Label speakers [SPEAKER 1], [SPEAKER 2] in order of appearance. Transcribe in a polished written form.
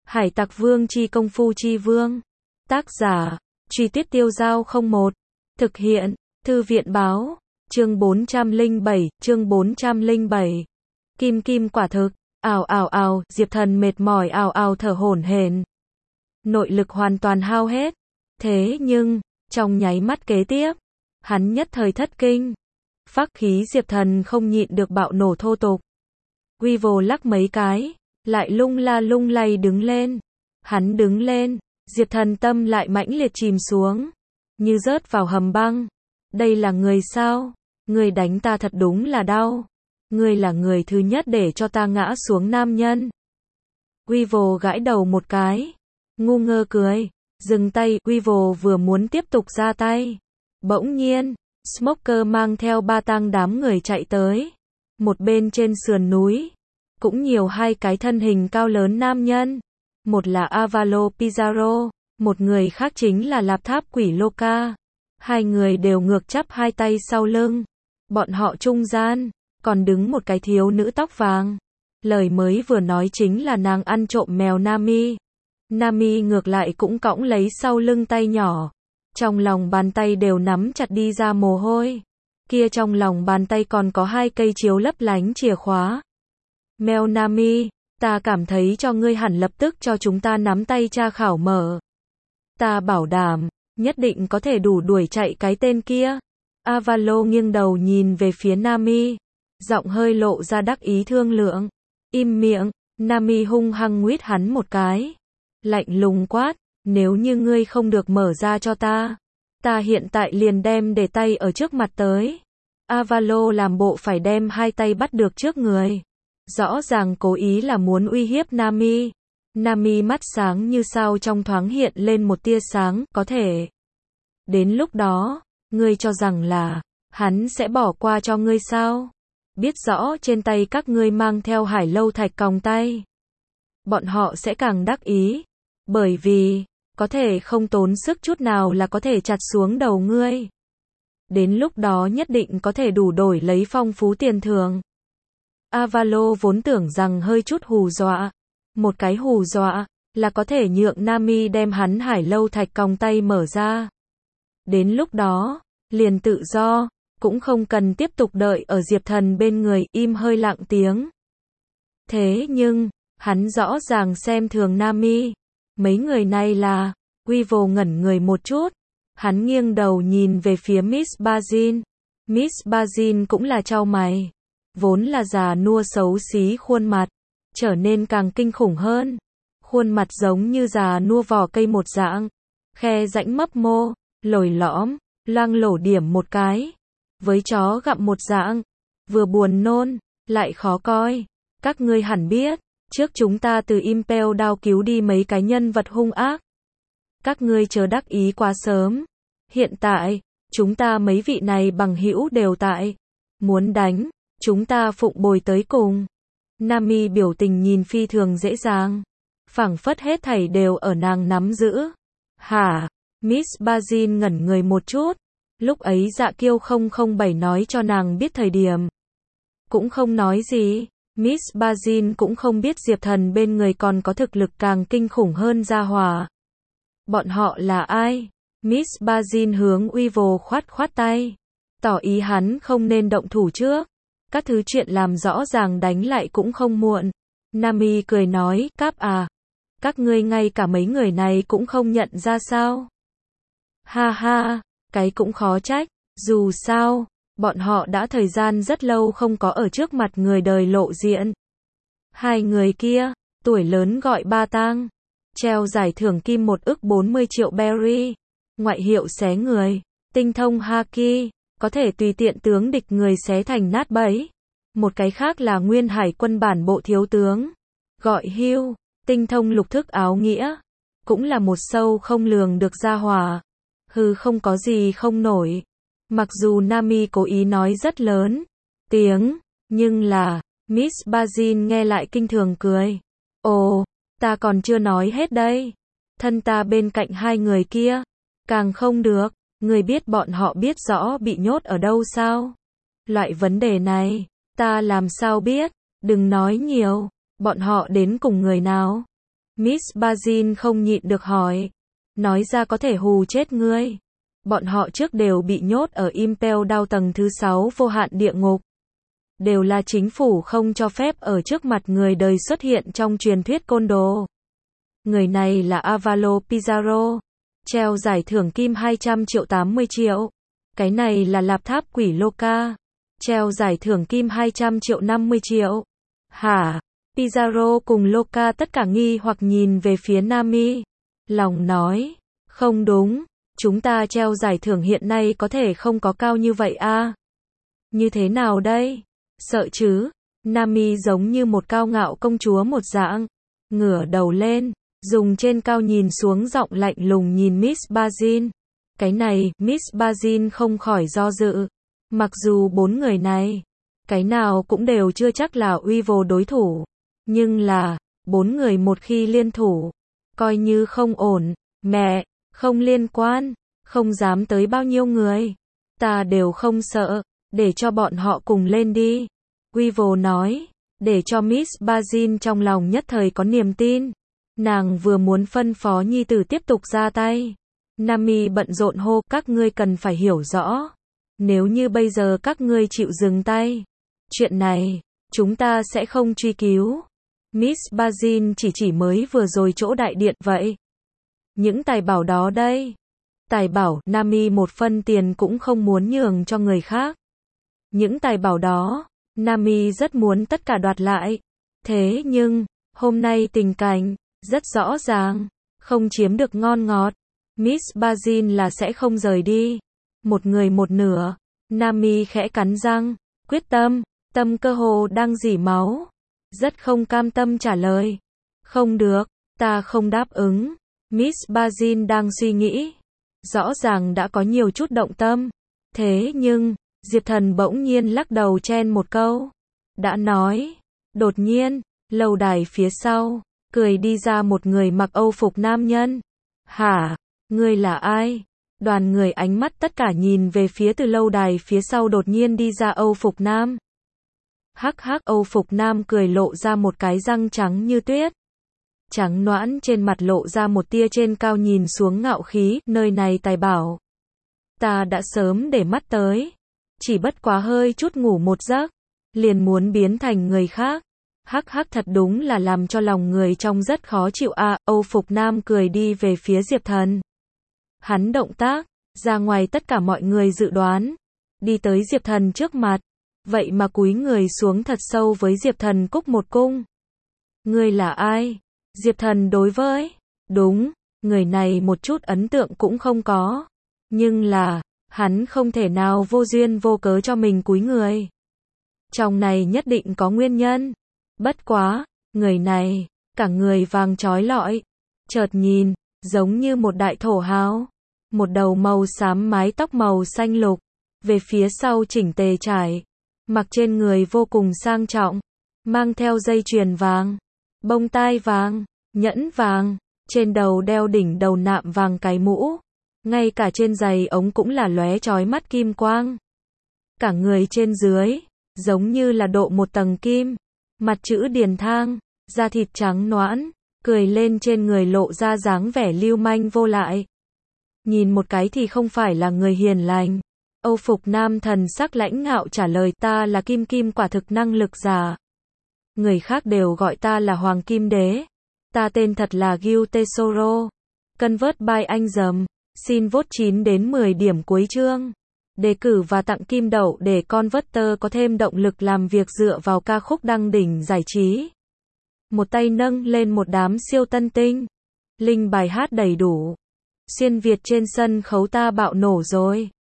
[SPEAKER 1] Hải Tặc Vương chi công phu chi vương. Tác giả, Truy Tuyết Tiêu Dao 01. Thực hiện, Thư viện Báo. Chương 407, chương 407. Kim kim quả thực. Ào ào ào, Diệp Thần mệt mỏi ào ào thở hổn hển. Nội lực hoàn toàn hao hết. Thế nhưng, trong nháy mắt kế tiếp, hắn nhất thời thất kinh. Phác khí Diệp Thần không nhịn được bạo nổ thô tục. Weevil lắc mấy cái, lại lung la lung lay đứng lên. Hắn đứng lên, Diệp Thần tâm lại mãnh liệt chìm xuống, như rớt vào hầm băng. Đây là người sao? Người đánh ta thật đúng là đau. Người là người thứ nhất để cho ta ngã xuống nam nhân. Weevil gãi đầu một cái, ngu ngơ cười, dừng tay. Weevil vừa muốn tiếp tục ra tay, bỗng nhiên, Smoker mang theo ba tang đám người chạy tới. Một bên trên sườn núi, cũng nhiều hai cái thân hình cao lớn nam nhân. Một là Avalo Pizarro, một người khác chính là Lạp Tháp Quỷ Loca. Hai người đều ngược chắp hai tay sau lưng. Bọn họ trung gian, còn đứng một cái thiếu nữ tóc vàng. Lời mới vừa nói chính là nàng ăn trộm mèo Nami. Nami ngược lại cũng cõng lấy sau lưng tay nhỏ. Trong lòng bàn tay đều nắm chặt đi ra mồ hôi. Kia trong lòng bàn tay còn có hai cây chiếu lấp lánh chìa khóa. Mèo Nami, ta cảm thấy cho ngươi hẳn lập tức cho chúng ta nắm tay tra khảo mở. Ta bảo đảm, nhất định có thể đủ đuổi chạy cái tên kia. Avalo nghiêng đầu nhìn về phía Nami, giọng hơi lộ ra đắc ý thương lượng. Im miệng. Nami hung hăng nguyết hắn một cái, lạnh lùng quát, nếu như ngươi không được mở ra cho ta hiện tại liền đem để tay ở trước mặt tới. Avalo làm bộ phải đem hai tay bắt được trước người, rõ ràng cố ý là muốn uy hiếp Nami. Nami mắt sáng như sao trong thoáng hiện lên một tia sáng, có thể. Đến lúc đó, ngươi cho rằng là, hắn sẽ bỏ qua cho ngươi sao? Biết rõ trên tay các ngươi mang theo hải lâu thạch còng tay. Bọn họ sẽ càng đắc ý, bởi vì, có thể không tốn sức chút nào là có thể chặt xuống đầu ngươi. Đến lúc đó nhất định có thể đủ đổi lấy phong phú tiền thưởng. Avalo vốn tưởng rằng hơi chút hù dọa. Một cái hù dọa, là có thể nhượng Nami đem hắn hải lâu thạch còng tay mở ra. Đến lúc đó, liền tự do, cũng không cần tiếp tục đợi ở Diệp Thần bên người, im hơi lặng tiếng. Thế nhưng, hắn rõ ràng xem thường Nami. Mấy người này là, Weevil ngẩn người một chút. Hắn nghiêng đầu nhìn về phía Miss Bazin. Miss Bazin cũng là chau mày. Vốn là già nua xấu xí khuôn mặt, trở nên càng kinh khủng hơn. Khuôn mặt giống như già nua vỏ cây một dạng. Khe rãnh mấp mô, lồi lõm, loang lổ điểm một cái. Với chó gặm một dạng. Vừa buồn nôn, lại khó coi. Các ngươi hẳn biết, trước chúng ta từ Impel Down cứu đi mấy cái nhân vật hung ác. Các ngươi chớ đắc ý quá sớm. Hiện tại, chúng ta mấy vị này bằng hữu đều tại. Muốn đánh, chúng ta phụng bồi tới cùng. Nami biểu tình nhìn phi thường dễ dàng. Phảng phất hết thảy đều ở nàng nắm giữ. Hả? Miss Bazin ngẩn người một chút. Lúc ấy Dạ Kiêu 007 nói cho nàng biết thời điểm. Cũng không nói gì. Miss Bazin cũng không biết Diệp Thần bên người còn có thực lực càng kinh khủng hơn gia hỏa. Bọn họ là ai? Miss Bazin hướng Weevil khoát khoát tay, tỏ ý hắn không nên động thủ trước. Các thứ chuyện làm rõ ràng đánh lại cũng không muộn. Nami cười nói, Cáp à, các ngươi ngay cả mấy người này cũng không nhận ra sao? Ha ha, cái cũng khó trách, dù sao, bọn họ đã thời gian rất lâu không có ở trước mặt người đời lộ diện. Hai người kia, tuổi lớn gọi ba tang, treo giải thưởng kim 1 ức 40 triệu berry, ngoại hiệu xé người, tinh thông haki, có thể tùy tiện tướng địch người xé thành nát bấy. Một cái khác là nguyên hải quân bản bộ thiếu tướng, gọi Hugh, tinh thông lục thức áo nghĩa, cũng là một sâu không lường được gia hỏa. Hừ, không có gì không nổi. Mặc dù Nami cố ý nói rất lớn tiếng, nhưng là, Miss Bazin nghe lại kinh thường cười. Ồ, ta còn chưa nói hết đây. Thân ta bên cạnh hai người kia, càng không được. Người biết bọn họ biết rõ bị nhốt ở đâu sao? Loại vấn đề này, ta làm sao biết? Đừng nói nhiều. Bọn họ đến cùng người nào? Miss Bazin không nhịn được hỏi. Nói ra có thể hù chết ngươi. Bọn họ trước đều bị nhốt ở Impel Down tầng thứ 6 vô hạn địa ngục. Đều là chính phủ không cho phép ở trước mặt người đời xuất hiện trong truyền thuyết côn đồ. Người này là Avalo Pizarro. Treo giải thưởng kim 200 triệu 80 triệu. Cái này là lạp tháp quỷ Loca. Treo giải thưởng kim 200 triệu 50 triệu. Hả? Pizarro cùng Loca tất cả nghi hoặc nhìn về phía Nami. Lòng nói. Không đúng. Chúng ta treo giải thưởng hiện nay có thể không có cao như vậy à? Như thế nào đây? Sợ chứ? Nami giống như một cao ngạo công chúa một dạng. Ngửa đầu lên. Dùng trên cao nhìn xuống giọng lạnh lùng nhìn Miss Bazin. Cái này, Miss Bazin không khỏi do dự. Mặc dù 4 người này, cái nào cũng đều chưa chắc là Weevil đối thủ. Nhưng là, 4 người một khi liên thủ, coi như không ổn. Mẹ, không liên quan, không dám tới bao nhiêu người. Ta đều không sợ, để cho bọn họ cùng lên đi. Weevil nói, để cho Miss Bazin trong lòng nhất thời có niềm tin. Nàng vừa muốn phân phó nhi tử tiếp tục ra tay. Nami bận rộn hô, các ngươi cần phải hiểu rõ. Nếu như bây giờ các ngươi chịu dừng tay, chuyện này, chúng ta sẽ không truy cứu. Miss Bazin chỉ mới vừa rồi chỗ đại điện vậy. Những tài bảo đó đây. Tài bảo, Nami một phân tiền cũng không muốn nhường cho người khác. Những tài bảo đó, Nami rất muốn tất cả đoạt lại. Thế nhưng, hôm nay tình cảnh, rất rõ ràng, không chiếm được ngon ngọt. Miss Bazin là sẽ không rời đi. Một người một nửa. Nami khẽ cắn răng, quyết tâm, tâm cơ hồ đang rỉ máu. Rất không cam tâm trả lời. Không được, ta không đáp ứng. Miss Bazin đang suy nghĩ. Rõ ràng đã có nhiều chút động tâm. Thế nhưng, Diệp Thần bỗng nhiên lắc đầu chen một câu. Đã nói. Đột nhiên, lâu đài phía sau, cười đi ra một người mặc Âu phục nam nhân. Hả? Ngươi là ai? Đoàn người ánh mắt tất cả nhìn về phía từ lâu đài phía sau đột nhiên đi ra Âu phục nam. Hắc hắc, Âu phục nam cười lộ ra một cái răng trắng như tuyết. Trắng nõn trên mặt lộ ra một tia trên cao nhìn xuống ngạo khí, nơi này tài bảo. Ta đã sớm để mắt tới. Chỉ bất quá hơi chút ngủ một giấc, liền muốn biến thành người khác. Hắc hắc, thật đúng là làm cho lòng người trong rất khó chịu à. Âu phục nam cười đi về phía Diệp Thần. Hắn động tác, ra ngoài tất cả mọi người dự đoán. Đi tới Diệp Thần trước mặt. Vậy mà cúi người xuống thật sâu với Diệp Thần cúc một cung. Ngươi là ai? Diệp Thần đối với. Đúng, người này một chút ấn tượng cũng không có. Nhưng là, hắn không thể nào vô duyên vô cớ cho mình cúi người. Trong này nhất định có nguyên nhân. Bất quá, người này, cả người vàng chói lọi. Chợt nhìn, giống như một đại thổ hào. Một đầu màu xám mái tóc màu xanh lục. Về phía sau chỉnh tề trải. Mặc trên người vô cùng sang trọng. Mang theo dây chuyền vàng. Bông tai vàng. Nhẫn vàng. Trên đầu đeo đỉnh đầu nạm vàng cái mũ. Ngay cả trên giày ống cũng là lóe chói mắt kim quang. Cả người trên dưới, giống như là độ một tầng kim. Mặt chữ điền thang, da thịt trắng nõn, cười lên trên người lộ ra dáng vẻ lưu manh vô lại. Nhìn một cái thì không phải là người hiền lành. Âu phục nam thần sắc lãnh ngạo trả lời, ta là Kim Kim, quả thực năng lực giả. Người khác đều gọi ta là Hoàng Kim Đế. Ta tên thật là Gil Tesoro. Convert by anh dầm. Xin vote 9 đến 10 điểm cuối chương. Đề cử và tặng kim đậu để Converter có thêm động lực làm việc dựa vào ca khúc đăng đỉnh giải trí. Một tay nâng lên một đám siêu tân tinh. Link bài hát đầy đủ. Xuyên Việt trên sân khấu ta bạo nổ rồi.